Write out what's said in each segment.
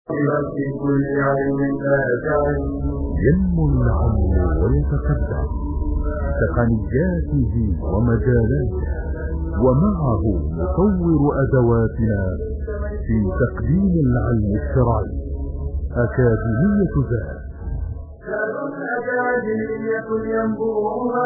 في كل علم لا تعلم ينمو العلم ويتقدم تقنياته ومجالاته، ومعه نطور أدواتنا في تقديم العلم الشرعي. أكاديمية ذات أكاديمية ينبوها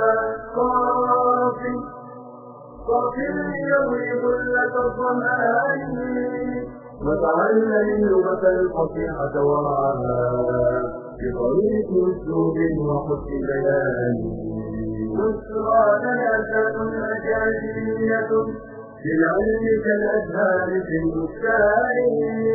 صافي يروي ظلة الظمآن وتعلم اللغة الفصيحة ورعاها بطريق أسلوب وحسن بيان. بشرى لنا ذات أكاديمية للعلم كالأزهار في البستان.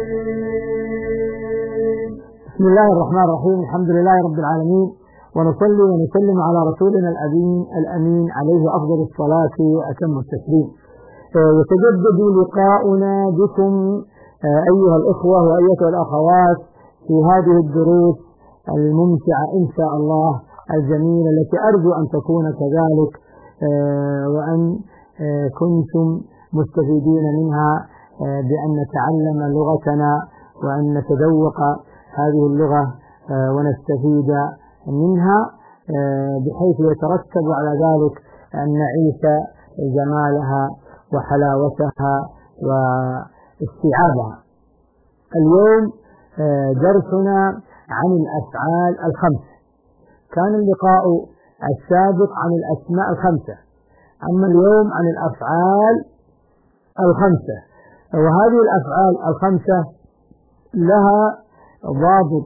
بسم الله الرحمن الرحيم. الحمد لله رب العالمين، ونصلي ونسلم على رسولنا الأمين عليه أفضل الصلاة وأتم التسليم. يتجدد لقاؤنا بكم أيها الإخوة وأيها الأخوات في هذه الدروس الممتعة إن شاء الله الجميلة، التي أرجو أن تكون كذلك وأن كنتم مستفيدين منها، بأن نتعلم لغتنا وأن نتذوق هذه اللغة ونستفيد منها، بحيث يترتب على ذلك أن نعيش جمالها وحلاوتها واستيعابها. اليوم درسنا عن الأفعال الخمس. كان اللقاء السابق عن الأسماء الخمسة، أما اليوم عن الأفعال الخمسة. وهذه الأفعال الخمسة لها ضابط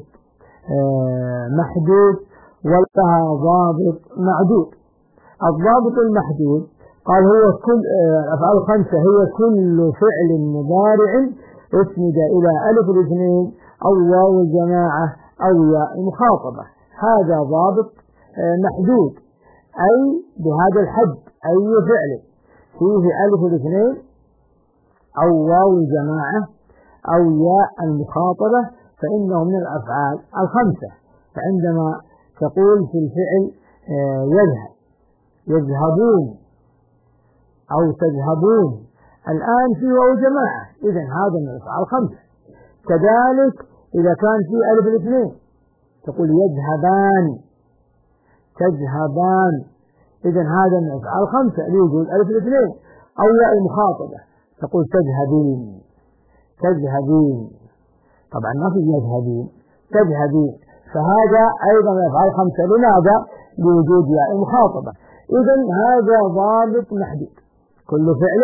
محدود ولها ضابط معدود. الضابط المحدود قال هو كل الأفعال الخمسة هي كل فعل مضارع اسند إلى ألف الاثنين أو واو الجماعة أو ياء المخاطبة. هذا ضابط محدود، أي بهذا الحد أي فعل فيه ألف الاثنين أو واو الجماعة أو ياء المخاطبة فإنه من الأفعال الخمسة. فعندما تقول في الفعل يذهب، يذهبون أو تذهبون، الآن في واو جماعة، إذن هذا من الأفعال الخمسة. كذلك إذا كان في ألف الاثنين تقول يذهبان، تذهبان، إذن هذا من الأفعال الخمسة لوجود ألف الاثنين. أو ياء المخاطبة تقول تذهبين، تذهبين، طبعا ما في يذهبين، تذهبين، فهذا أيضا من الأفعال الخمسة. لماذا؟ لوجود ياء المخاطبة. إذن هذا ضابط محدود، كل فعل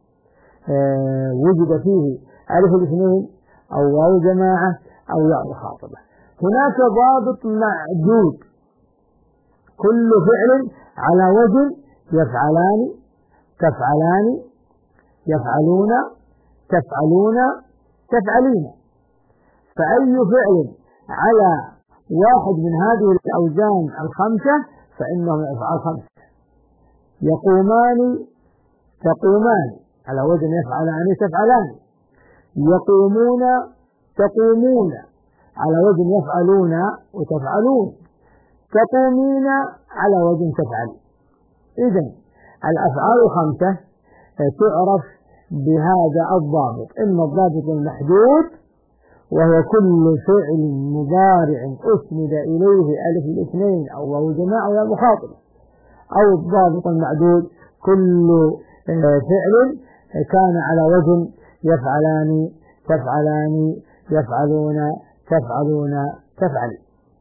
وجد فيه ألف الاثنين أو واو جماعة أو ياء مخاطبة. هناك ضابط معدود، كل فعل على وزن يفعلان، تفعلان، يفعلون، تفعلون، تفعلين. فأي فعل على واحد من هذه الأوزان الخمسة فإنه من الأفعال الخمسة. يقومان، تقومان، على وزن يفعلان، تفعلان. يقومون، تقومون، على وزن يفعلون وتفعلون. تقومين، على وزن تفعل. إذن الأفعال الخمسة تعرف بهذا الضابط، إما الضابط المحدود وهو كل فعل مضارع أسند إليه ألف الاثنين أو واو الجماعة أو المخاطبة، أو الضابط المعدود كل فعل كان على وزن يفعلان، تفعلان، يفعلون، تفعلون، تفعل.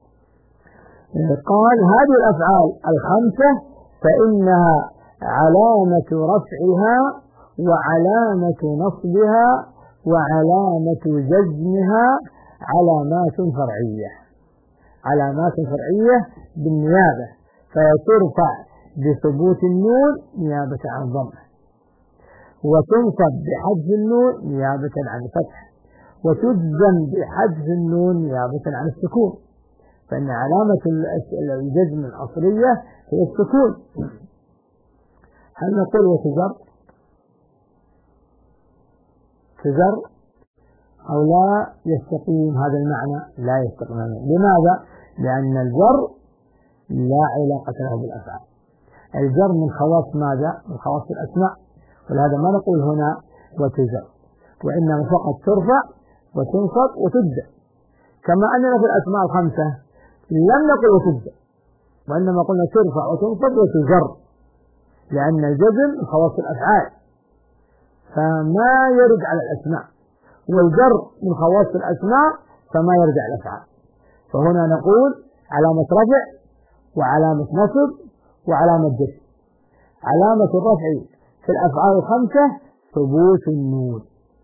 قال هذه الأفعال الخمسة فإنها علامة رفعها وعلامة نصبها وعلامة جزمها علامات فرعية، علامات فرعية بالنيابة، فترفع بثبوت النون نيابة عن الضمة، وتنصب بحذف النون نيابة عن الفتح، وتجزم بحذف النون نيابة عن السكون. فإن علامة الجزم الأصلية هي السكون. هل نقول وتجر؟ تجر أو لا يستقيم هذا المعنى؟ لا يستقيم. لماذا؟ لأن الجر لا علاقة له بالأفعال. الجر من خواص ماذا؟ من خواص الأسماء، ولهذا ما نقول هنا وتجر، وإنما فقط ترفع وتنصب وتبدأ، كما أننا في الأسماء الخمسة لم نقل وتبدأ، وإنما قلنا ترفع وتنصب وتجر، لأن الجزم من خواص الأفعال فما يرد على الأسماء، والجر من خواص الأسماء فما يرد على الأفعال. فهنا نقول علامة رفع وعلامة نصب وعلامة جزم. علامة الرفع في الأفعال الخمسة ثبوت النون،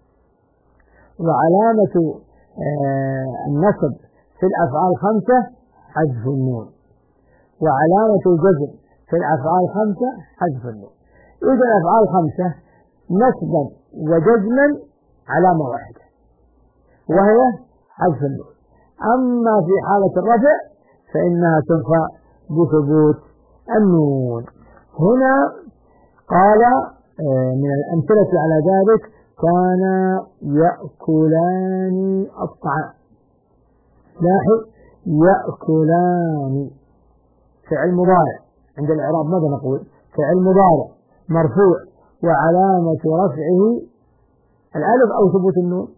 وعلامة النصب في الأفعال الخمسة حذف النون، وعلامة الجزم في الأفعال الخمسة حذف النون. إذا الأفعال الخمسة نصبا وجزما علامة واحدة وهي حذف النون. أما في حالة الرفع فإنها ترفع بثبوت النون. هنا قال من الأمثلة على ذلك كان يأكلان الطعام. لاحظ يأكلان فعل مضارع، عند الإعراب ماذا نقول؟ فعل مضارع مرفوع وعلامة رفعه الألف أو ثبوت النون؟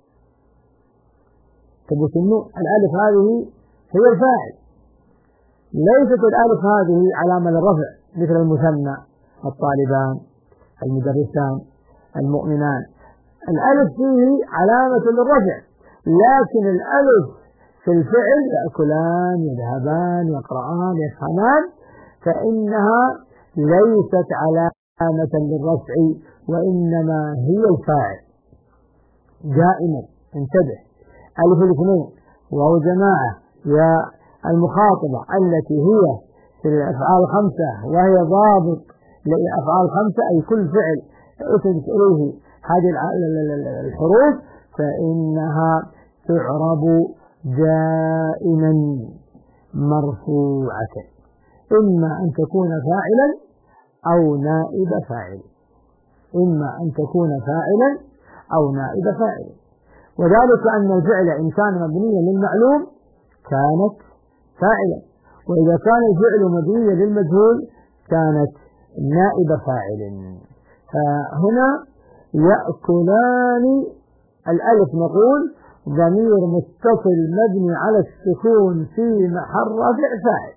ثبوت النون. الألف هذه هي الفاعل، ليست الألف هذه علامة للرفع مثل المثنى الطالبان المدرسان المؤمنان. الألف فيه علامة للرفع، لكن الألف في الفعل يأكلان يذهبان يقرآن يفهمان فإنها ليست علامة للرفع، وإنما هي الفاعل. دائما انتبه، ألف الاثنين وهو جماعة يا المخاطبة التي هي في الأفعال الخمسة وهي ضابط للأفعال الخمسة، أي كل فعل أسند إليه هذه الحروف فإنها تعرب دائما مرفوعة، إما أن تكون فاعلا أو نائب فاعل، إما أن تكون فاعلا أو نائب فاعل. وذلك أن الفعل إن كان مبنيا للمعلوم كانت فاعلا، وإذا كان الفعل مبنيا للمجهول كانت نائب فاعل. فهنا يأكلان الألف نقول ضمير متصل مبني على السكون في محل رفع فاعل،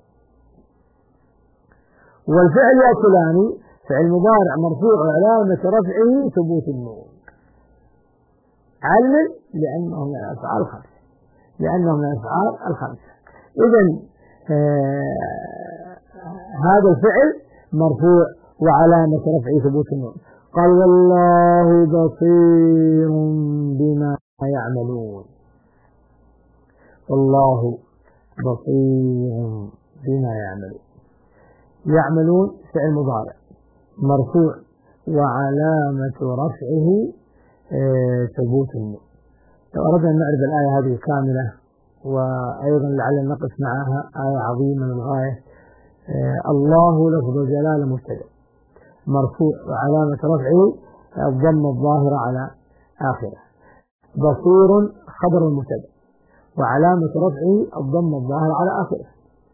والفعل يأكلان فعل مضارع مرفوع وعلامة رفعه ثبوت النون. علل لأنه من الأفعال الخمسة، لأنه من الأفعال الخمسة. إذن هذا الفعل مرفوع وعلامة رفعه ثبوت النون. قال والله بصير بما يعملون. والله بصير بما يعملون. يعملون فعل مضارع مرفوع وعلامة رفعه ثبوت النون. لو أردنا أن نعرف الآية هذه كاملة وأيضا لعل نقف معها آية عظيمة للغاية. الله لفظ جلالة مبتدأ مرفوع وعلامة رفعه الضمة الظاهرة على آخره. بصير خبر المبتدأ وعلامة رفعه الضمة الظاهرة على آخره.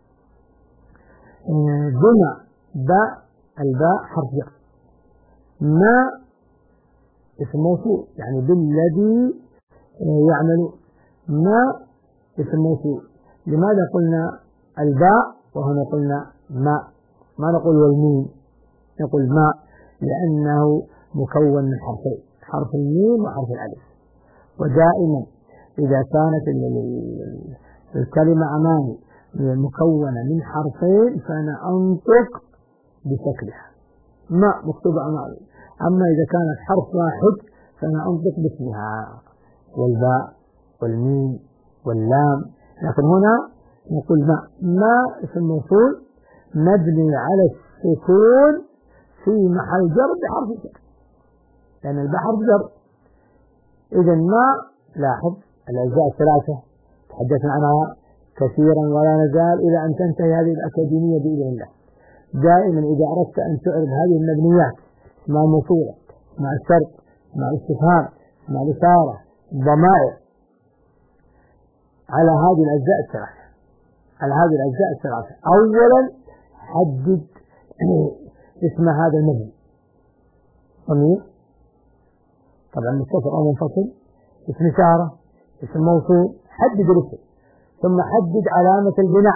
بما باء الباء حرف جر. ما اسم موصول يعني بالذي يعملون. ما اسم موصول. لماذا قلنا الباء وهنا قلنا ما نقول والميم، نقول ما لأنه مكون من حرفين، حرف الميم وحرف الألف. ودائما إذا كانت الكلمة أمامي مكونة من حرفين فأنا أنطق بشكلها، ما مكتوبة أمامي. أما إذا كانت حرف واحد فأنا أنطق باسمها، والباء والميم واللام. لكن هنا نقول ما اسم موصول مبني على السكون في محل جر بحرف الجر، لأن الباء حرف جر. إذا ما لاحظ الأجزاء الثلاثة تحدثنا عنها كثيرا ولا نزال إلى أن تنتهي هذه الأكاديمية بإذن الله. دائما إذا أردت أن تعرف هذه المبنيات مع موصولة مع الشرط مع الاستفهام مع الإشارة الضمائر على هذه الأجزاء الثلاثة، على هذه الأجزاء الثلاثة. أولا حدد اسم هذا المبني، ضمير طبعا متصل أو منفصل، اسم إشارة، اسم موصول حدد الاسم، ثم حدد علامة البناء،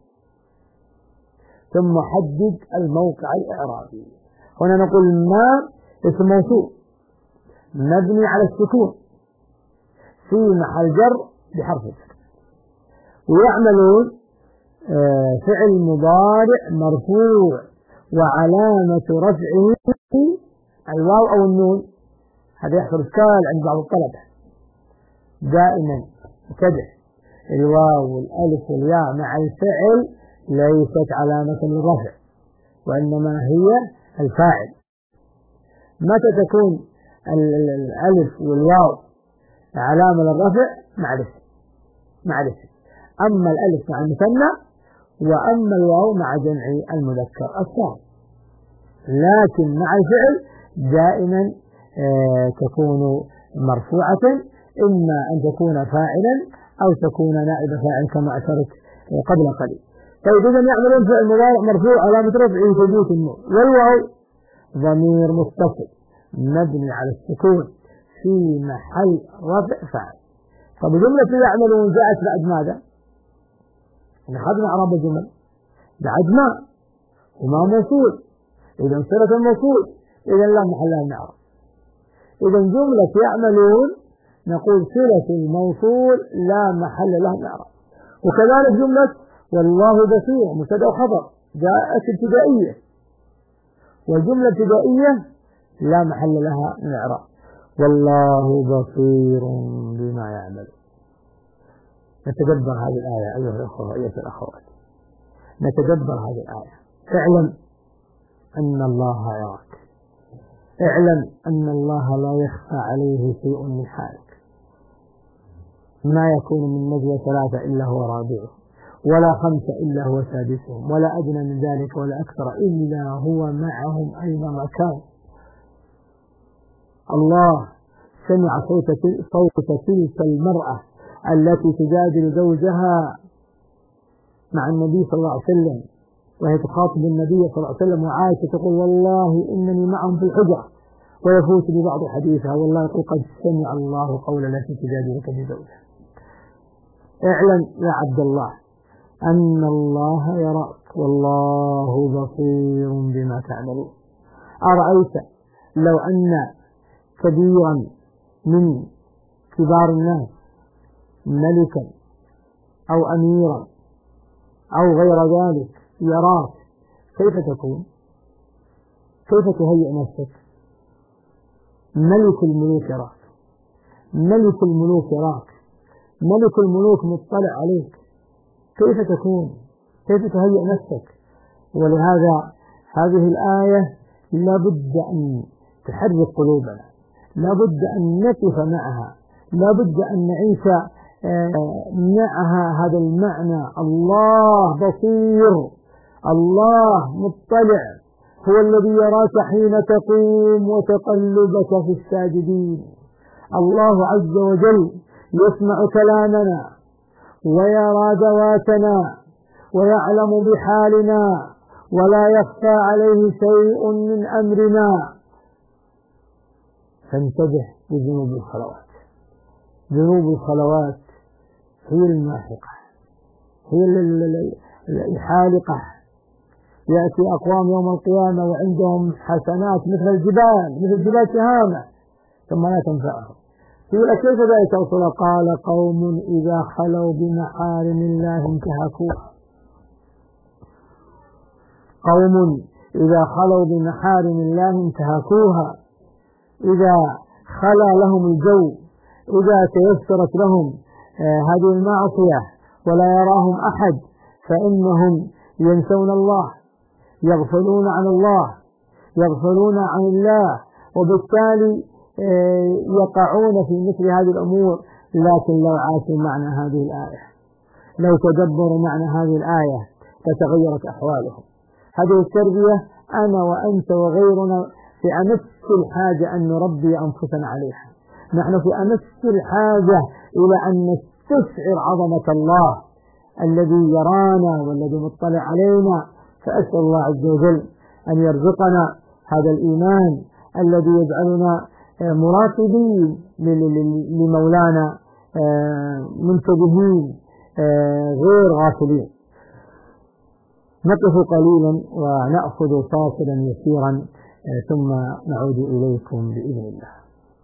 ثم حدد الموقع الإعرابي. هنا نقول ما اسم موصول مبني على السكون في محل جر بحرف الجر. ويعملون فعل مضارع مرفوع وعلامة رفعه الواو أو النون. هذا يحصل إشكال عند بعض الطلبة، دائما انتبه، الواو والألف والياء مع الفعل ليست علامة للرفع، وإنما هي الفاعل. متى تكون الألف والواو علامة للرفع؟ مع الاسم. أما الألف مع المثنى، وأما الواو مع جمع المذكر السالم. لكن مع الفعل دائما تكون مرفوعة، إما أن تكون فاعلا أو تكون نائب فاعل كما أشرت قبل قليل. طيب إذا يعملون فعل مضارع مرفوع علامة رفعه ثبوت النون، والواو ضمير متصل مبني على السكون في محل رفع فاعل. طب جملة يعملون جاءت بعد ماذا؟ أخذنا أعراب الجمل بعد ما وما موصول، إذا صلة الموصول إذا لا محل لها من إعراب. إذا جملة يعملون نقول صلة الموصول لا محل لها من إعراب. وكذلك جملة والله بصير مبتدأ وخبر جاءت ابتدائية، والجملة ابتدائية لا محل لها من إعراب. والله بصير بما يعمل. نتدبر هذه الآية أيها الأخوة وأيها الأخوات، نتدبر هذه الآية. اعلم أن الله يراك، اعلم أن الله لا يخفى عليه شيء من حالك. ما يكون من نجوى ثلاثة إلا هو رابعه، ولا خمسة إلا هو سادسهم، ولا أدنى من ذلك ولا أكثر إلا هو معهم أينما كان. الله سمع صوت تلك المرأة التي تجادل زوجها مع النبي صلى الله عليه وسلم، وهي تخاطب النبي صلى الله عليه وسلم، وعائشة تقول والله إنني معهم في الحجرة، ويفوت ببعض حديثها والله يقول قد سمع الله قول التي تجادلك بزوجها. اعلم يا عبد الله أن الله يراك والله بصير بما تعملون. أرأيت لو أن كبيرا من كبار الناس ملكا أو أميرا أو غير ذلك يراك كيف تكون؟ كيف تهيئ نفسك؟ ملك الملوك يراك، ملك الملوك يراك، ملك الملوك مطلع عليك، كيف تكون؟ كيف تهيئ نفسك؟ ولهذا هذه الآية لابد أن تحرك قلوبنا، لابد أن نقف معها، لابد أن نعيش معها هذا المعنى. الله بصير، الله مطلع، هو الذي يراك حين تقوم وتقلبك في الساجدين. الله عز وجل يسمع كلامنا ويرى ذواتنا ويعلم بحالنا ولا يخفى عليه شيء من أمرنا. فانتبه لذنوب الخلوات. ذنوب الخلوات هي الماحقة، هي الحالقة. يأتي أقوام يوم القيامة وعندهم حسنات مثل الجبال، مثل جبال تهامة، ثم لا تنفعهم. يقول كيف ذلك رسول؟ قال قوم إذا خلوا بمحارم الله انتهكوها. قوم إذا خلوا بمحارم الله انتهكوها. إذا خلا لهم الجو، إذا تيسرت لهم هذه المعصية ولا يراهم أحد، فإنهم ينسون الله، يغفلون عن الله، يغفلون عن الله، وبالتالي يقعون في مثل هذه الأمور. لكن لو عاشوا معنى هذه الآية، لو تدبروا معنى هذه الآية لتغيرت أحوالهم. هذه التربية أنا وأنت وغيرنا في أمس الحاجة أن نربي أنفسنا عليها. نحن في أمس الحاجة إلى أن نستشعر عظمة الله الذي يرانا والذي مطلع علينا. فأسأل الله عز وجل أن يرزقنا هذا الإيمان الذي يجعلنا مراقبين لمولانا منتبهين غير غافلين. نقف قليلا ونأخذ فاصلا يسيرا ثم نعود إليكم بإذن الله.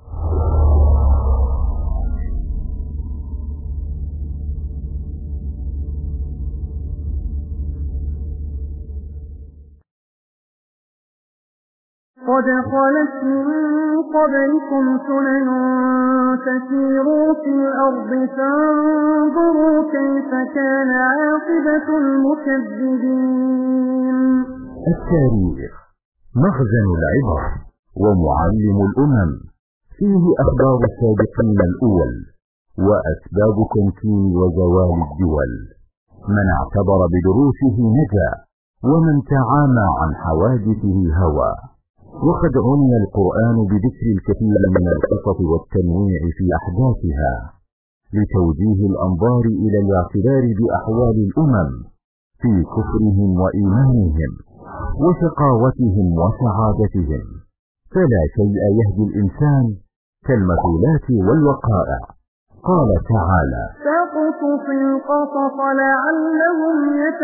قد خلت من قبلكم سنن فسيروا في الأرض فانظروا كيف كان عاقبة المكذبين. التاريخ مخزن العبر ومعلم الأمم، فيه أخبار السابقين الأول وأسباب تمكين وزوال الدول. من اعتبر بدروسه نجا، ومن تعامى عن حوادثه هوى. وقد عني القرآن بذكر الكثير من القصص والتنويع في أحداثها لتوجيه الأنظار إلى الاعتبار بأحوال الأمم في كفرهم وإيمانهم وشقاوتهم وسعادتهم، فلا شيء يهدي الإنسان كالمثولات والوقائع. قال تعالى: فاقصص القصص لعلهم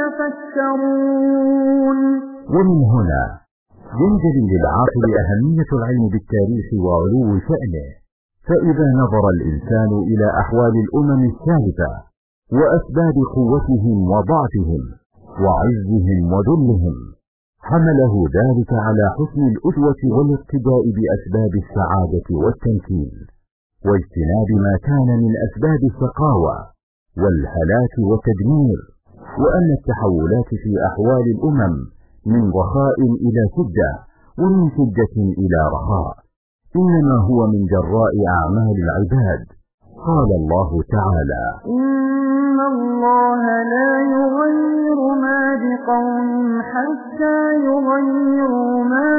يتفكرون. ومن هنا ينجلي للعاقل أهمية العلم بالتاريخ وعلو شأنه، فإذا نظر الإنسان إلى أحوال الأمم السابقة وأسباب قوتهم وضعفهم وعزهم وذلهم، حمله ذلك على حسن الأسوة والاقتداء بأسباب السعادة والتمكين، واجتناب ما كان من أسباب الشقاوة والهلاك والتدمير، وأن التحولات في أحوال الأمم من رخاء إلى شدة ومن شدة إلى رخاء إنما هو من جراء أعمال العباد. قال الله تعالى: إن الله لا يغير ما بقوم حتى يغيروا ما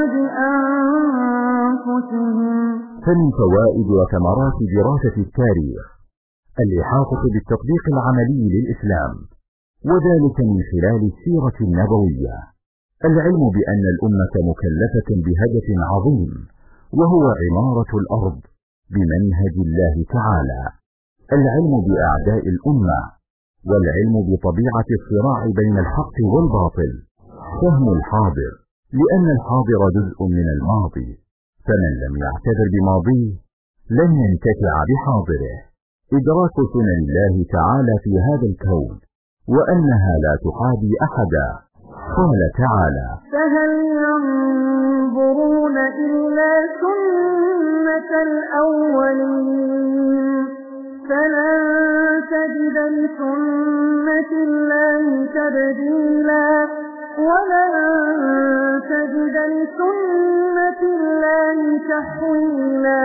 بأنفسهم. فمن فوائد وثمرات دراسة التاريخ الإحاطة بالتطبيق العملي للإسلام، وذلك من خلال السيرة النبوية. العلم بأن الأمة مكلفة بهدف عظيم، وهو عمارة الأرض بمنهج الله تعالى. العلم بأعداء الأمة، والعلم بطبيعة الصراع بين الحق والباطل. فهم الحاضر، لأن الحاضر جزء من الماضي، فمن لم يعتبر بماضيه لن ينتفع بحاضره. إدراك سنن الله تعالى في هذا الكون، وأنها لا تحابي أحدا. قال تعالى: فهل ينظرون إلا سنة الأولين فلن تجد لسنة الله تبديلا ولن تجد لسنة الله تحويلا.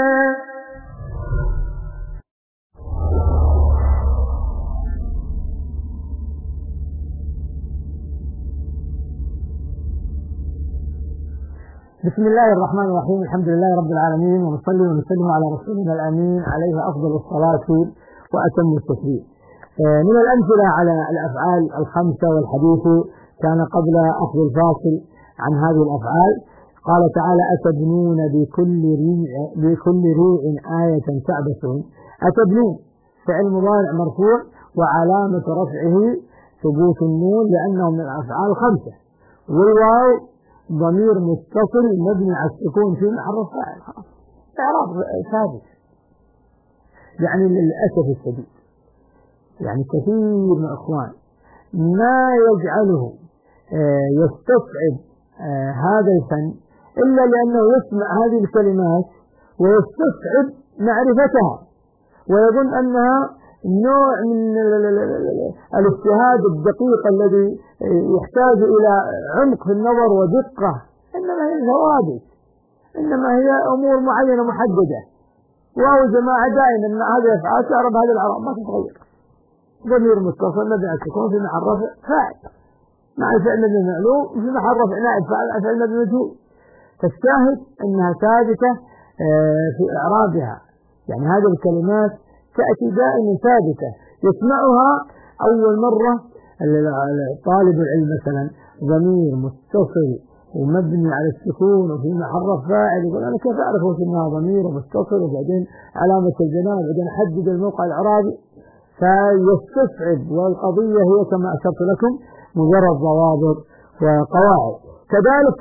بسم الله الرحمن الرحيم. الحمد لله رب العالمين، ونصلي ونسلم على رسولنا الأمين عليه أفضل الصلاة وأتم التسليم. من الأمثلة على الأفعال الخمسة، والحديث كان قبل أخذ الفاصل عن هذه الأفعال. قال تعالى: أتبنون بكل ريع آية تعبثون. أتبنون فعل مضارع مرفوع، وعلامة رفعه ثبوت النون لأنه من الأفعال الخمسة، والواو ضمير متصل مبني على السكون في محل فاعل. خلاص إعراب ثابت. يعني للأسف الشديد يعني كثير من الإخوان ما يجعله يستصعب هذا الفن إلا لأنه يسمع هذه الكلمات ويستصعب معرفتها، ويظن أنها نوع من الاجتهاد الدقيق الذي يحتاج إلى عمق في النظر ودقة. إنما هي ثوابت، إنما هي أمور معينة محددة. وهو جماعة دائما أن هذه الأفعال تعرف هذه الأعراب ما تتغير. ضمير متصل مبني على السكون في محل رفع فاعل مع الفعل مبني معلوم في محل رفع نائب فاعل فعل مبني مجهول. فالشاهد أنها ثابتة في إعرابها. يعني هذه الكلمات تأتي دائما ثابتة يسمعها أول مرة طالب العلم مثلا ضمير متصل ومبني على السكون وفي محل رفع فاعل، يقول أنا كيف أعرف إنها ضمير ومتصل وبعدين علامة الجمع وبعدين أحدد الموقع الإعرابي؟ فيستصعب، والقضية هي كما أشرت لكم مجرد ضوابط وقواعد. كذلك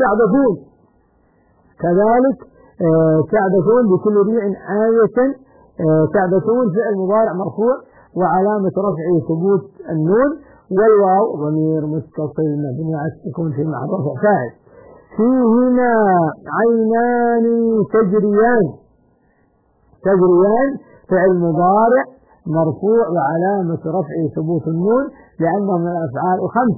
تعبثون بكل ريع آية. تعبثون فعل مضارع مرفوع وعلامة رفعه ثبوت النون، والواو ضمير متصل مبني على السكون في محل رفع فاعل. فيهما عينان تجريان فعل مضارع مرفوع وعلامة رفعه ثبوت النون لأنه من الأفعال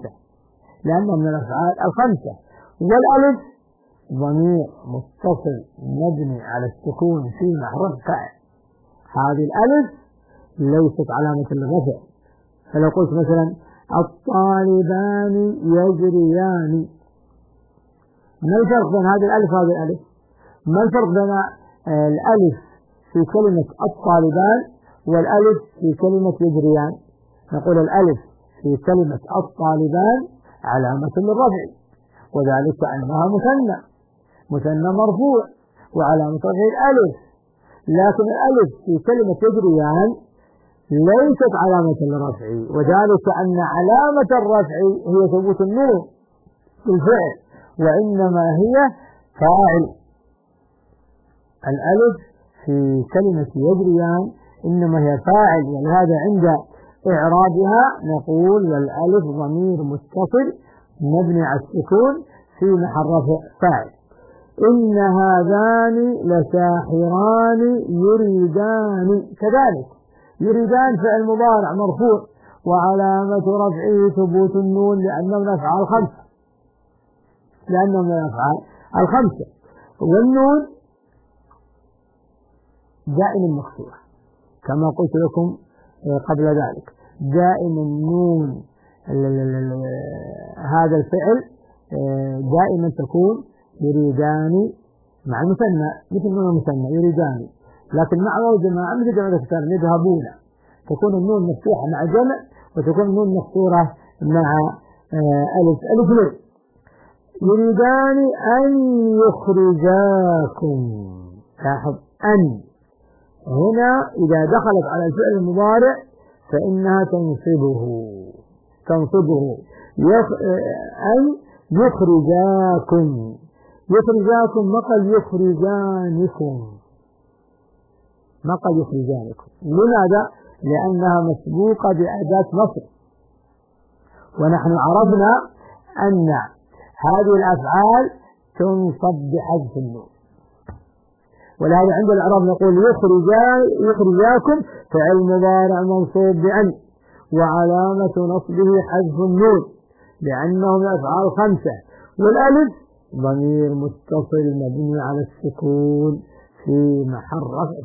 الخمسة. والألف ضمير متصل مبني على السكون في محل رفع فاعل. هذه الألف ليست علامة للرفع. فلو قلت مثلا الطالبان يجريان، ما الفرق بين هذه الألف وهذه الألف؟ ما الفرق بين الألف في كلمة الطالبان والألف في كلمة يجريان؟ نقول الألف في كلمة الطالبان علامة للرفع، وذلك أنها مثنى مرفوع وعلامة رفعه الألف. لكن الألف في كلمة يجريان ليست علامة للرفع، وذلك أن علامة الرفع هي ثبوت النون بالفعل، وإنما هي فاعل. الألف في كلمة يجريان إنما هي فاعل، ولهذا عند إعرابها نقول والألف ضمير متصل مبني على السكون في محل رفع فاعل. إن هذان لساحران يريدان. كذلك يريدان فعل مضارع مرفوع وعلامة رفعه ثبوت النون لأنه من الأفعال الخمسة. والنون دائما مفتوحة كما قلت لكم قبل ذلك. دائما النون هذا الفعل دائما تكون يريدان مع المثنى، مثل ما المثنى يريدان، لكن مع واو جماعة مثل جماعة كتاب يذهبون، تكون النون مفتوحة مع جمع وتكون النون مفتوحة مع ألف نون. يريدان أن يخرجاكم. لاحظ أن هنا إذا دخلت على الفعل المضارع فإنها تنصبه. أن يخرجاكم مقل يخرجانكم. لماذا؟ لأنها مسبوقة بأداة نصب، ونحن عرفنا أن هذه الأفعال تنصب بحذف النون، ولهذا عند الإعراب نقول يخرجاكم فعل مضارع منصوب بأن وعلامة نصبه حذف النون لأنه من الأفعال الخمسة. والألف ضمير متصل مبني على السكون في محل رفع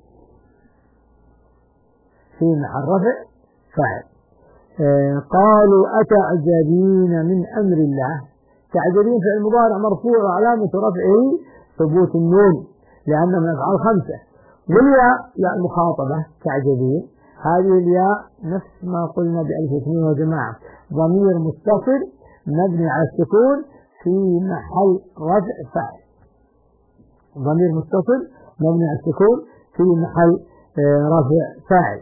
فاعل. قالوا أتعجبين من أمر الله. تعجبين فعل مضارع مرفوع وعلامة رفعه ثبوت النون لأنه من الأفعال الخمسة. والياء ياء المخاطبة تعجبين، هذه الياء نفس ما قلنا بألف اثنين وجماعة ضمير متصل مبني على السكون في محل رفع فاعل. ضمير متصل مبني على السكون في محل رفع فاعل.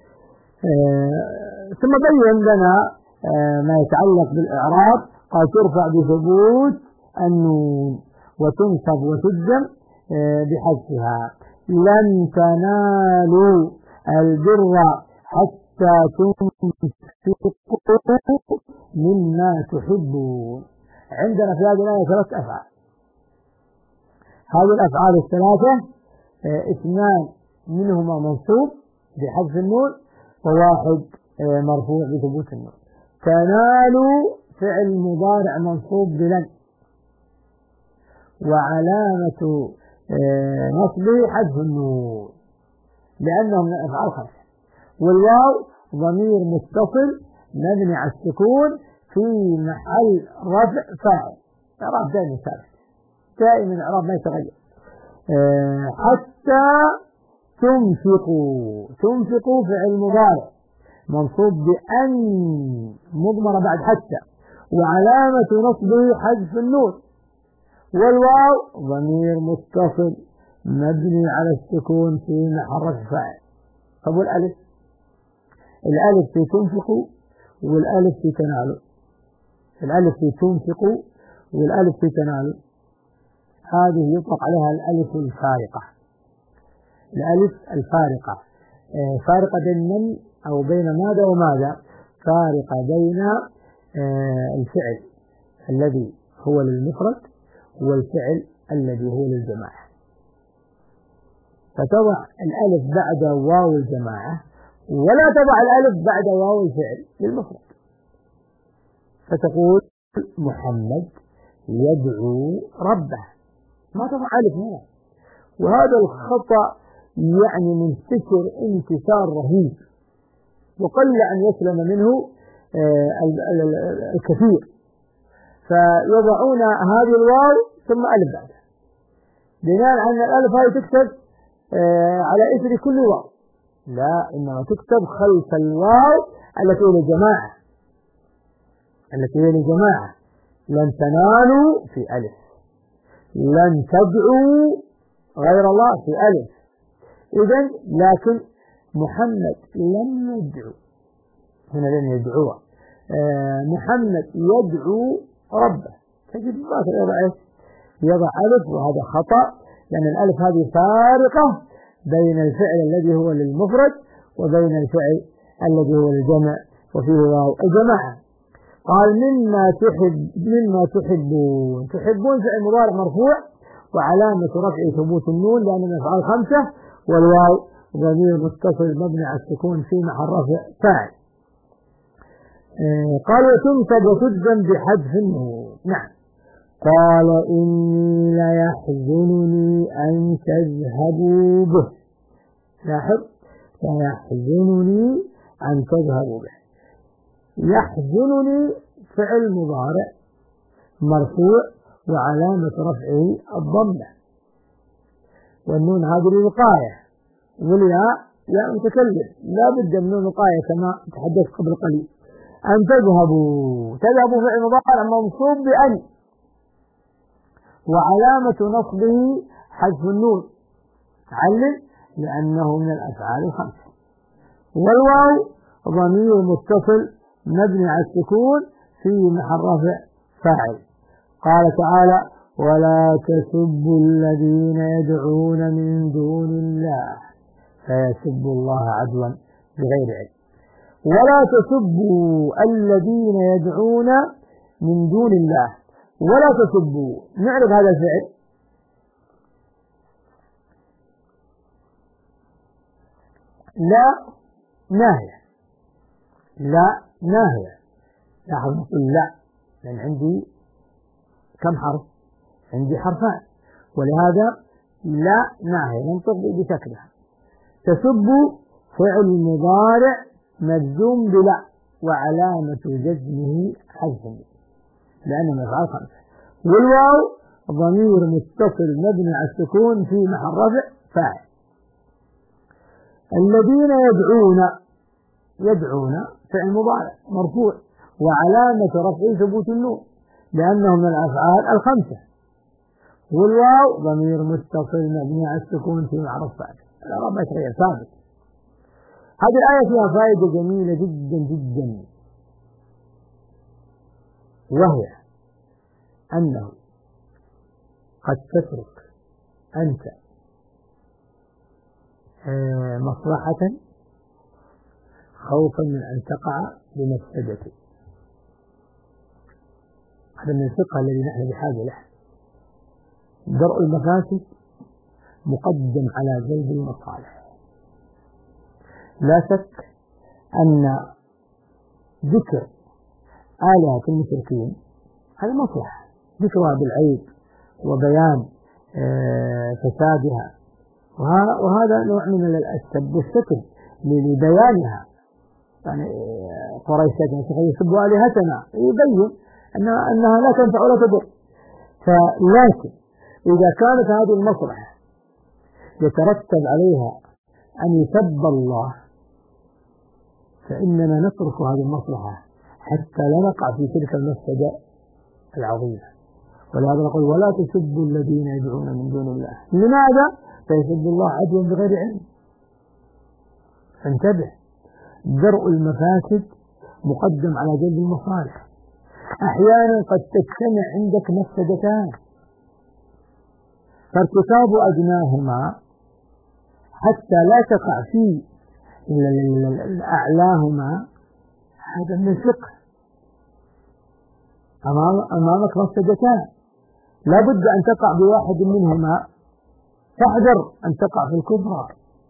ثم بين لنا ما يتعلق بالإعراب. قال ترفع بثبوت النون وتنصب وتجزم بحذفها. لن تنالوا البر حتى تنفقوا مما تحبون. عندنا في هذه الآية 3 أفعال. هذه الأفعال الثلاثة 2 منهما منصوب بحذف النون وواحد مرفوع بثبوت النون. تنالوا فعل مضارع منصوب بلن وعلامة نصبه حذف النون لأنه من الأفعال الخمسة. والواو ضمير متصل مبني على السكون في محل رفع فاعل. إعراب دائما ثابت، دائما الإعراب ما يتغير. حتى تنفقوا فعل مضارع منصوب بأن مضمرة بعد حتى وعلامة نصبه حذف النون والواو ضمير متصل مبني على السكون في محل رفع فاعل. طب والألف؟ الألف في تنفق والألف في تنال. الألف في تنفق والألف في تنال، هذه يطلق عليها الألف الفارقة. الألف الفارقة فارقة بين من أو بين ماذا وماذا؟ فارقة بين الفعل الذي هو للمفرد والفعل الذي هو للجماعة. فتضع الألف بعد واو الجماعة ولا تضع الألف بعد واو الفعل للمفرد، فتقول محمد يدعو ربه، ما تضع ألف هنا. وهذا الخطأ يعني منتشر انتشار رهيب، وقل أن يسلم منه الكثير، فيضعون هذه الواو ثم ألف بعدها بناء على أن الألف هذه تكتب على إثر كل واو. لا، إنما تكتب خلف الواو التي هي للجماعة، التي هي للجماعة. لن تنالوا في ألف، لن تدعوا غير الله في ألف. إذن لكن محمد لن يدعو، هنا لن يدعوه. محمد يدعو ربه، تجد يضع ألف، وهذا خطأ، لأن الألف هذه فارقة بين الفعل الذي هو للمفرد وبين الفعل الذي هو للجمع، وفيه واو الجماعة. قال مما تحبون. تحبون فعل مضارع مرفوع وعلامة رفعه ثبوت النون لأن الأفعال 5، والواو ضمير متصل مبني على السكون في محل رفع فاعل. قال وتنصب وتجزم بحذف النون. نعم. قال إني ليحزنني أن تذهبوا به. لاحظ، ليحزنني أن تذهبوا به. يحزنني فعل مضارع مرفوع وعلامة رفعه الضمة، والنون هذه للوقاية، والياء ياء متكلم لا بد من الوقاية كما تحدثت قبل قليل. أن تذهبوا، تذهبوا فعل مضارع منصوب بأن، وعلامة نصبه حذف النون، علل لأنه من الأفعال 5. والواو ضمير متصل مبني على السكون في محل رفع فاعل. قال تعالى ولا تسبوا الذين يدعون من دون الله فيسبوا الله عدوا بغير علم. ولا تسبوا الذين يدعون من دون الله. ولا تسبوا، نعرف هذا الفعل. لا ناهية، لا ناهية. لاحظ نقول لا، لأن عندي كم حرف؟ عندي حرفان، ولهذا لا ناهية ننطق بشكلها. تسب فعل مضارع مجزوم بلا وعلامة جزمه حذف لأنه من الأفعال 5. والواو ضمير متصل مبني على السكون في محل رفع فاعل. الذين يدعون فعل مضارع مرفوع وعلامة رفعه ثبوت النون لأنه من الأفعال 5. والواو ضمير متصل مبني على السكون في محل رفع فاعل. الأعراب ما يتغير ثابت. هذه الآية فيها فائدة جميلة جدا جدا، وهي أنه قد تترك أنت مصلحة خوفا من أن تقع بمفسدة. هذا من الفقه الذي نحن بحاجة له. درء المفاسد مقدم على جلب المصالح. لا شك أن ذكر آلهة المشركين هذا مصلحة، ذكرها بالعيب وبيان فسادها، وهذا نوع من السب والشتم لبيانها. يعني قريش يسبوا آلهتنا يبين أنها لا تنفع ولا تضر. لكن إذا كانت هذه المصلحة يترتب عليها أن يسب الله فإننا نترك هذه المصلحة حتى لا نقع في تلك المفسدة العظيمة. ولهذا نقول ولا تسبوا الذين يدعون من دون الله. لماذا؟ فيسب الله عدوا بغير علم. انتبه، درء المفاسد مقدم على جلب المصالح. أحيانا قد تجتمع عندك مفسدتان، فارتكاب أدناهما حتى لا تقع في أعلاهما هذا من الفقه. أمامك مفسدتان لا بد أن تقع بواحد منهما، فاحذر أن تقع في الكبرى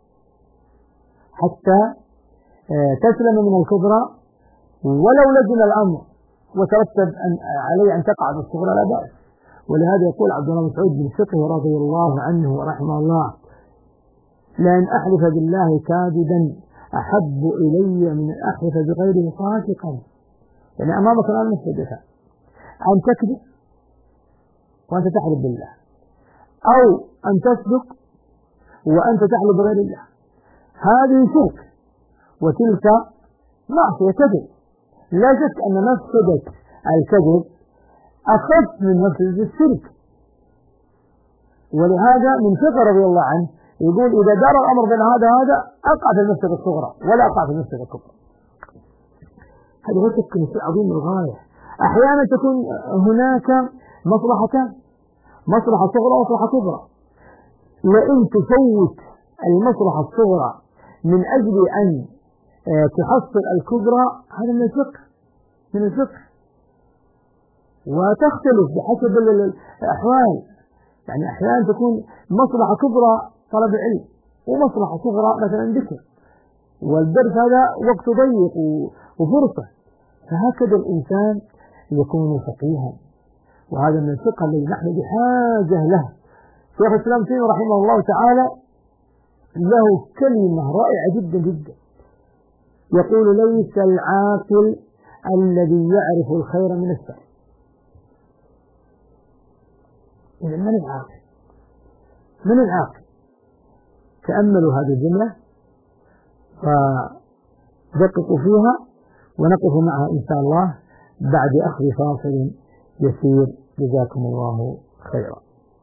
حتى تسلم من الكبرى، ولو لزم الأمر وترتب عليه أن تقع بالصغرى لا بأس. ولهذا يقول عبد الله بن مسعود بن فقه رضي الله عنه ورحمه الله: لأن أحلف بالله كاذبا أحب إلي من أن أحلف بغيره صادقا. يعني أمامك الآن مفسدتان، أن تكذب وأنت تحلف بالله، أو أن تصدق وأنت تحلف بغير الله. هذه شرك وتلك معصية كذب. لا شك أن مفسدة الكذب أخف من مفسدة الشرك. ولهذا من فقه رضي الله عنه يقول إذا دار الأمر بين هذا أقع في المفسدة الصغرى ولا أقع في المفسدة الكبرى. هذا هو شيء عظيم للغاية. أحيانا تكون هناك مصلحتان، مصلحة صغرى ومصلحة كبرى. لئن تفوت المصلحة الصغرى من أجل أن تحصل الكبرى هذا من الفقه وتختلف بحسب الأحوال. يعني أحيانا تكون مصلحة كبرى طلب العلم، ومصلحة صغرى مثلا ذكر، والدرس هذا وقت ضيق وفرصة. فهكذا الإنسان يكون فقيها، وهذا من الفقه الذي نحن بحاجة له. شيخ الإسلام ابن تيمية رحمه الله تعالى له كلمة رائعة جدا جدا، يقول: ليس العاقل الذي يعرف الخير من الشر. إذا من العاقل؟ من العاقل؟ تأملوا هذه الجملة ودققوا فيها، ونقف معها إن شاء الله بعد أخذ فاصل يسير. جزاكم الله خيرا.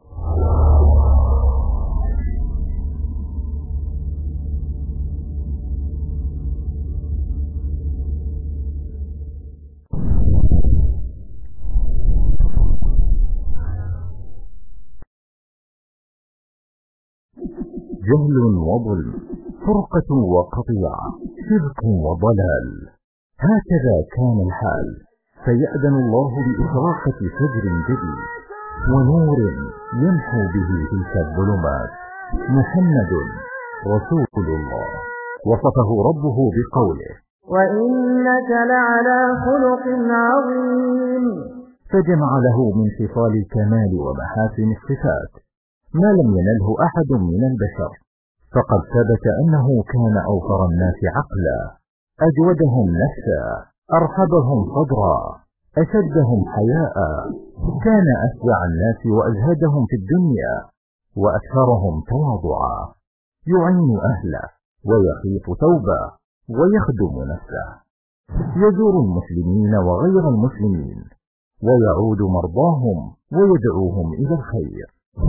جهل وظلم، فرقة وقطيعة، شرك وضلال، هكذا كان الحال. فيأذن الله بإشراقة فجر جديد ونور يمحو به تلك الظلمات. محمد رسول الله وصفه ربه بقوله: وإنك لعلى خلق عظيم. فجمع له من خصال الكمال ومحاسن الصفات ما لم ينله أحد من البشر. فقد ثبت أنه كان أوفر الناس عقلا، أجودهم نفسا، أرحبهم صدرا، أشدهم حياء. كان أشجع الناس وأزهدهم في الدنيا، وأكثرهم تواضعا. يعين أهله ويخيط ثوبه ويخدم نفسه، يزور المسلمين وغير المسلمين، ويعود مرضاهم ويدعوهم إلى الخير.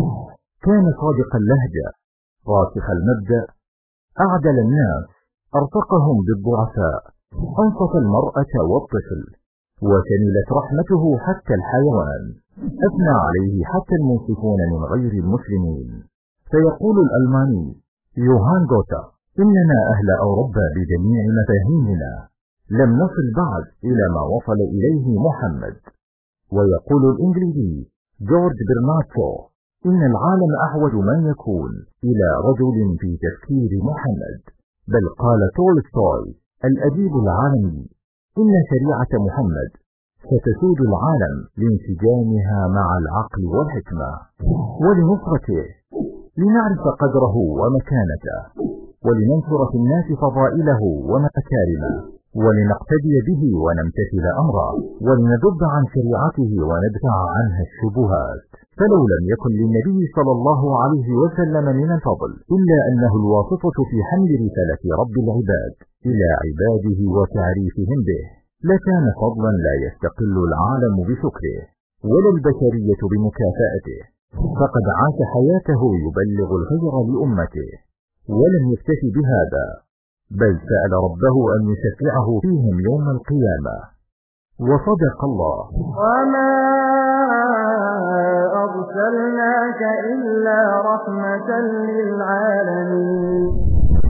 كان صادق اللهجة، راسخ المبدأ، أعدل الناس، أرفقهم بالضعفاء، أنصف المرأة والطفل، وشملت رحمته حتى الحيوان. أثنى عليه حتى المنصفون من غير المسلمين. فيقول الألماني يوهان غوتا: إننا أهل أوروبا بجميع مفاهيمنا لم نصل بعد إلى ما وصل إليه محمد. ويقول الإنجليزي جورج برنارد شو: إن العالم أحوج من يكون إلى رجل في تفكير محمد. بل قال تولستوي الأديب العالمي: إن شريعة محمد ستسود العالم لانسجامها مع العقل والحكمة. ولنصرته لنعرف قدره ومكانته، ولننشر في الناس فضائله ومكارمه، ولنقتدي به ونمتثل أمره، ولندب عن شريعته وندفع عنها الشبهات. فلو لم يكن للنبي صلى الله عليه وسلم من الفضل إلا أنه الواسطة في حمل رسالة رب العباد إلى عباده وتعريفهم به، لكان فضلا لا يستقل العالم بشكره. ولا البشرية بمكافأته، فقد عاش حياته يبلغ الخير لأمته، ولم يكتف بهذا، بل سأل ربه أن يشفعه فيهم يوم القيامة. وصدق الله: وما أرسلناك إلا رحمة للعالمين.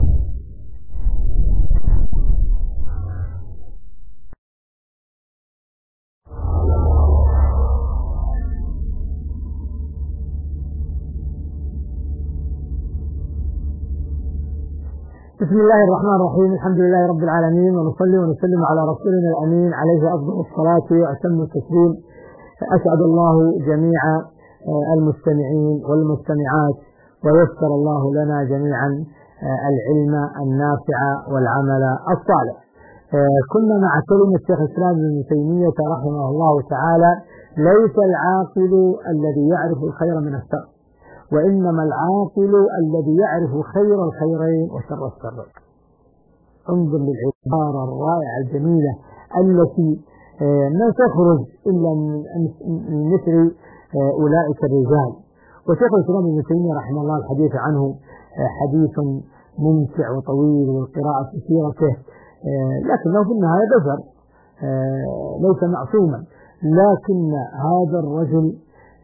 بسم الله الرحمن الرحيم. الحمد لله رب العالمين، ونصلي ونسلم على رسولنا الأمين عليه أفضل الصلاة وأتم التسليم. أسعد الله جميع المستمعين والمستمعات، ويسر الله لنا جميعا العلم النافع والعمل الصالح. كنا مع كلمة شيخ الإسلام ابن تيمية رحمه الله تعالى: ليس العاقل الذي يعرف الخير من الشر، وإنما العاقل الذي يعرف خير الخيرين وشر الشرين. انظر للعبارة الرائعة الجميلة التي لا تخرج إلا من مثل أولئك الرجال. وشيخ الإسلام ابن تيمية رحمه الله الحديث عنه حديث ممتع وطويل، والقراءة في سيرته، لكنه في النهاية بشر ليس معصوما. لكن هذا الرجل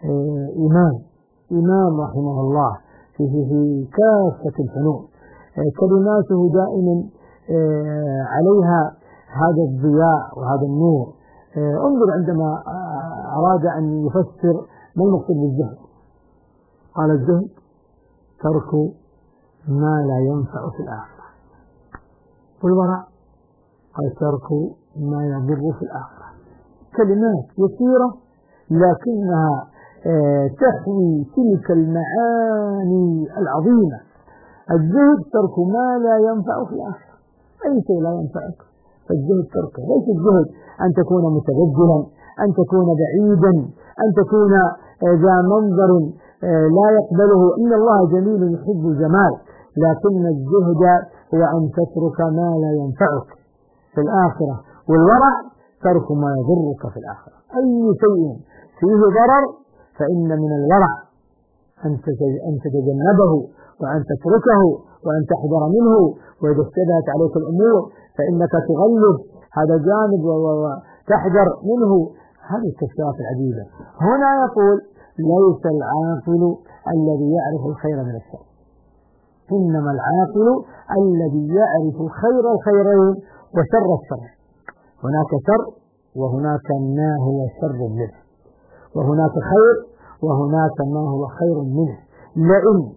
إمام رحمه الله في كافة الفنون، كلماته دائما عليها هذا الضياء وهذا النور. انظر عندما أراد أن يفسر ما المقصود بالزهد، قال: الزهد ترك ما لا ينفع في الآخرة. والورع قال: ترك ما يضر في الآخرة. كلمات يسيرة لكنها تحوي تلك المعاني العظيمة. الزهد ترك ما لا ينفع في الآخرة، أي شيء لا ينفعك فالزهد تركه. ليس الزهد أن تكون متبجلا، أن تكون بعيدا، أن تكون ذا منظر لا يقبله، إن الله جميل يحب الجمال، لكن الزهد هو أن تترك ما لا ينفعك في الآخرة. والورع ترك ما يضرك في الآخرة. أي شيء فيه ضرر فإن من الورع أن تتجنبه، وأن تتركه، وأن تحذر منه. وإذا اشتبهت عليك الأمور فإنك تغلب هذا جانب وتحذر منه. هذه التفسيرات العديدة. هنا يقول: ليس العاقل الذي يعرف الخير من الشر، إنما العاقل الذي يعرف خير الخيرين وشر الشر. هناك شر وهناك ما هو شر منه، وهناك خير وهناك ما هو خير منه. لئن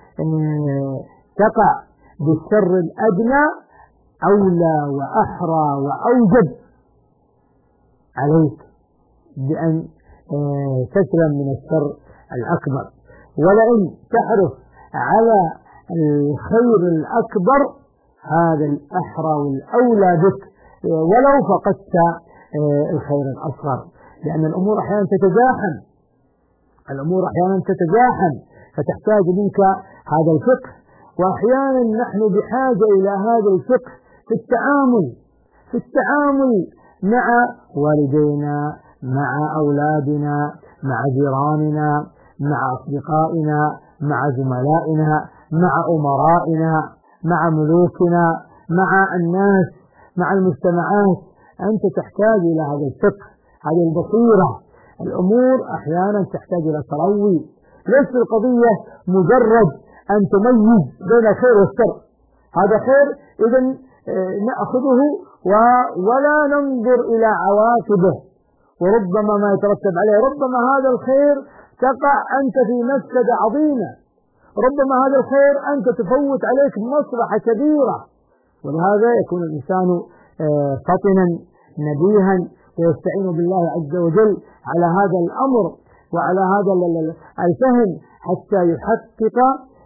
تقع بالشر الأدنى أولى وأحرى وأوجب عليك بأن تسلم من الشر الأكبر. ولئن تحرص على الخير الأكبر هذا الأحرى والأولى بك، ولو فقدت الخير الأصغر، لأن الأمور أحيانا تتزاحم، فتحتاج منك هذا الفقه. وأحيانا نحن بحاجة إلى هذا الفقه في التعامل مع والدينا، مع أولادنا، مع جيراننا، مع أصدقائنا، مع زملائنا، مع أمرائنا، مع ملوكنا، مع الناس، مع المجتمعات. أنت تحتاج إلى هذا الفقه، هذه البصيرة. الأمور أحيانا تحتاج إلى تروي. ليس القضية مجرد أن تميز بين الخير والشر، هذا خير إذن نأخذه ولا ننظر إلى عواقبه وربما ما يترتب عليه. ربما هذا الخير تقع أنت في مفسدة عظيمة، ربما هذا الخير أنت تفوت عليك مصلحة كبيرة. ولهذا يكون الإنسان فطنا نبيها ويستعين بالله عز وجل على هذا الأمر وعلى هذا الفهم حتى يحقق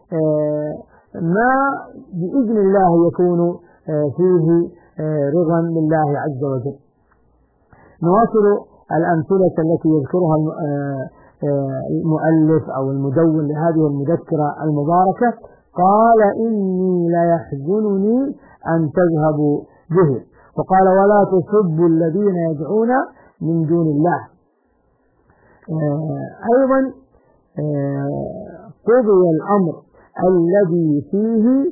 ما بإذن الله يكون فيه رضا لله عز وجل. نواصل الأمثلة التي يذكرها المؤلف أو المدون لهذه المذكرة المباركة. قال: إني ليحزنني أن تذهبوا به. وقال: ولا تسبوا الذين يدعون من دون الله. أيضا قضي الأمر الذي فيه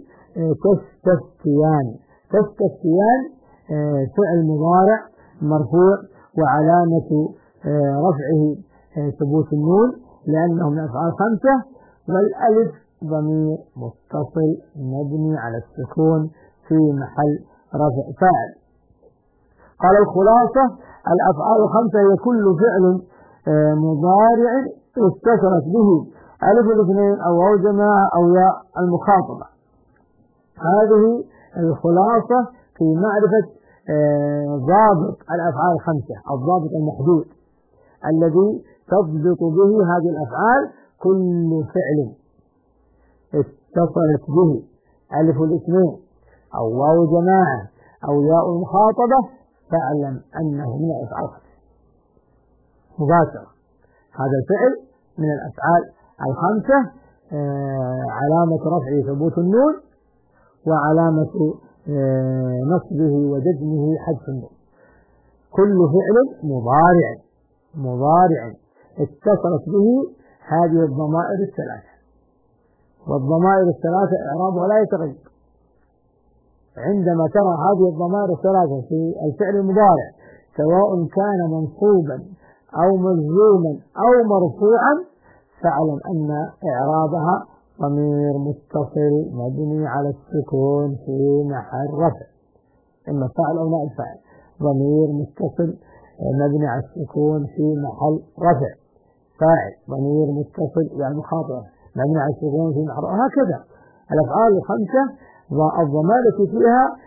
تستفتيان فعل مضارع مرفوع وعلامة رفعه ثبوت النون لأنه من أفعال 5، والألف ضمير متصل مبني على السكون في محل رفع فاعل. قال الخلاصة: الأفعال 5 هي كل فعل مضارع اتصلت به ألف الاثنين أو واو جماعة أو ياء المخاطبة. هذه الخلاصة في معرفة ضابط الأفعال 5، الضابط المحدود الذي تضبط به هذه الأفعال. كل فعل اتصلت به ألف الاثنين أو واو جماعة أو ياء المخاطبة فاعلم أنه من الأفعال 5 مباشرة. هذا الفعل من الأفعال 5، علامة رفعه ثبوت النون، وعلامة نصبه وجزمه حذف النون. كل فعل مضارع اتصلت به هذه الضمائر الثلاثة، والضمائر الثلاثة إعرابها لا يتغير. عندما ترى هذه الضمائر الثلاثة في الفعل المضارع سواء كان منصوبا أو مجزوما أو مرفوعا فاعلم أن إعرابها ضمير متصل مبني على السكون في محل رفع، إما فاعل أو نائب فاعل. ضمير متصل مبني على السكون في محل رفع فاعل، ضمير متصل يعني مخاطبة مبني على السكون في محل رفع. هكذا الأفعال 5 والضمائر التي فيها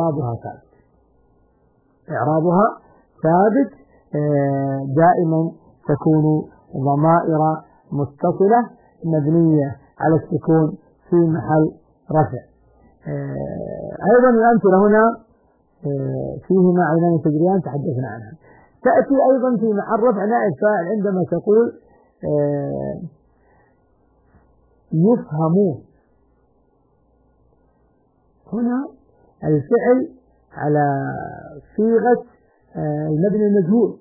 إعرابها ثابت دائما تكون ضمائر متصلة مبنية على السكون في محل رفع. أيضا الأمثلة هنا فيهما عينان تجريان تحدثنا عنها. تأتي أيضا في محل رفع نائب فاعل عندما تقول يفهمون. هنا الفعل على صيغة المبني المجهول،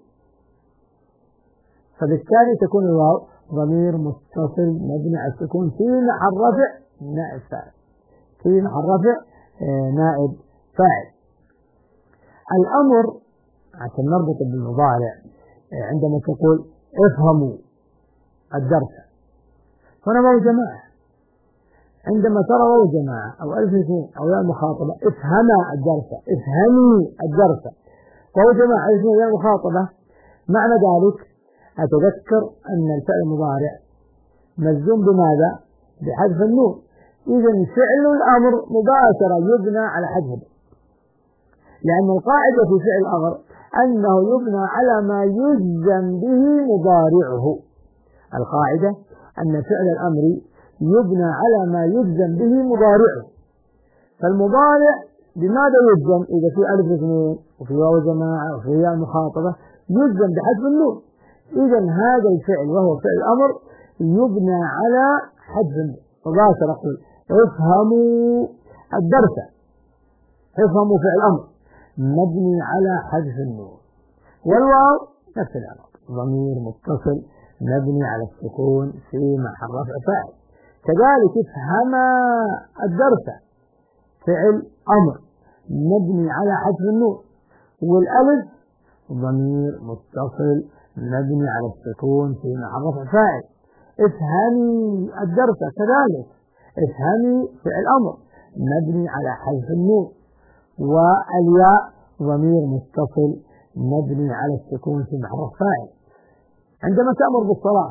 فبالتالي تكون الواو ضمير متصل مبني على السكون في محل رفع نائب فاعل، في محل رفع نائب فاعل. الأمر عشان نربط بالمضارع عندما تقول افهموا الدرس، هنا واو جماعة. عندما ترى واو جماعة أو ألف اثنين أو ياء المخاطبة افهما الدرس، افهمي الدرس، واو جماعة ألف اثنين ياء المخاطبة، معنى ذلك أتذكر أن الفعل المضارع مجزوم بماذا؟ بحذف النون. إذا فعل الأمر مباشرة يبنى على حذف، لأن القاعدة في فعل الأمر أنه يبنى على ما يجزم به مضارعه. القاعدة أن فعل الأمر يبنى على ما يجزم به مضارعه. فالمضارع بماذا يجزم؟ إذا في ألف اثنين وفي واو جماعة وفي ياء المخاطبة يجزم بحذف النون. إذا هذا الفعل وهو فعل الأمر يبنى على حذف النون مباشرة. أقول افهموا الدرس، افهموا فعل الأمر مبني على حذف النون، والواو نفس العلاقة ضمير متصل مبني على السكون في محل رفع فاعل. كذلك افهما الدرس فعل أمر مبني على حذف النون، والألف ضمير متصل مبني على السكون في محل رفع فاعل. افهمي الدرس كذلك افهمي فعل أمر مبني على حذف النون، والياء ضمير متصل مبني على السكون في محل رفع فاعل. عندما تأمر بالصلاة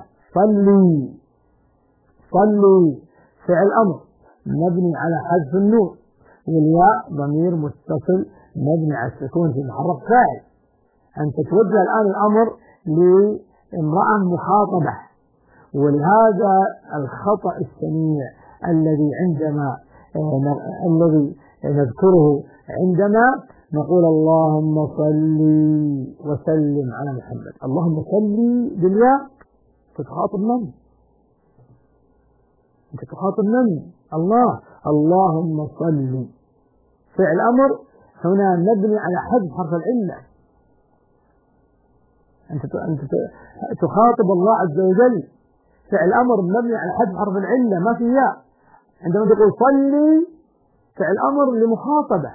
صلي فعل أمر مبني على حذف النون، والياء ضمير متصل مبني على السكون في محل رفع فاعل. أنت توجه الآن الأمر لامرأة مخاطبة، ولهذا الخطأ الشنيع الذي نذكره عندما نقول اللهم صل وسلم على محمد. اللهم صل بالياء تخاطب من؟ أنت تخاطب من؟ الله. اللهم صل فعل أمر هنا مبني على حذف حرف العلة، أنت تخاطب الله عز وجل. فعل أمر مبني على حذف حرف العلة ما في ياء. عندما تقول صلي فعل أمر لمخاطبة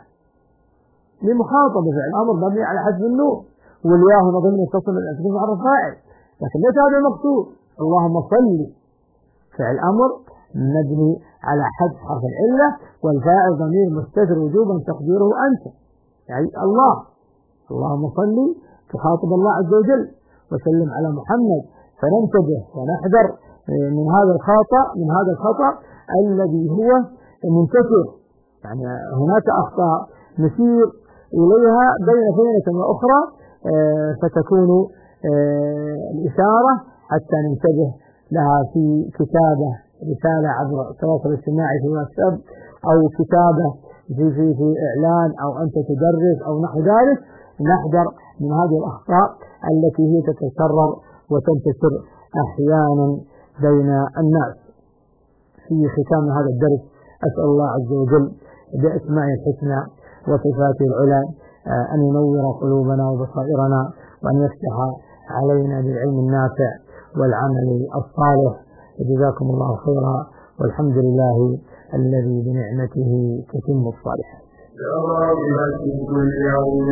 فعل أمر مبني على حذف النون، والياء هنا ضمن يتصل بالأسم مع الفاعل، لكن ليس هذا المقصود. اللهم صلي فعل أمر مبني على حذف حرف العلة، والفاعل ضمير مستتر وجوبا تقديره أنت، يعني الله. اللهم صلي تخاطب الله عز وجل، وسلم على محمد. فننتبه ونحذر من هذا الخطأ الذي هو منتشر. يعني هناك أخطاء نسير إليها بين فينة وأخرى، فتكون الإشارة حتى ننتبه لها في كتابة رسالة عبر التواصل الاجتماعي في واتساب، أو كتابة في إعلان، أو أنت تدرس أو نحو ذلك. نحذر من هذه الأخطاء التي هي تتكرر وتنتشر أحيانا بين الناس. في ختام هذا الدرس أسأل الله عز وجل بأسمائه الحسنى وصفاته العلى أن ينور قلوبنا وبصائرنا، وأن يفتح علينا بالعلم النافع والعمل الصالح. جزاكم الله خيرا، والحمد لله الذي بنعمته تتم الصالحات. كل يوم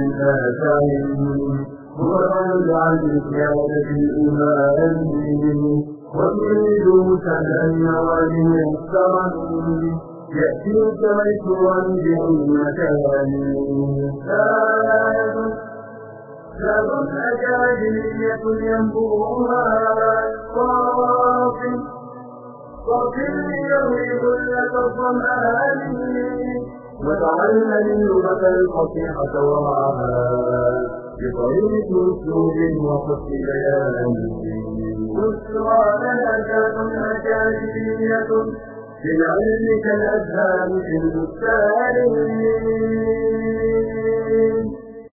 وقال عن زيادة الإيمان وتريد سهلا وليسرا يأتيك ميسورا بأمكان باب أكاديمية ينبوها صافٍ يروي ظلة الظمآن وتعلم اللغة الفصيحة وراها بطريق أسلوب وحسن بيان. بشرى لنا أكاديمية بالعلم كالأزهار في البستان.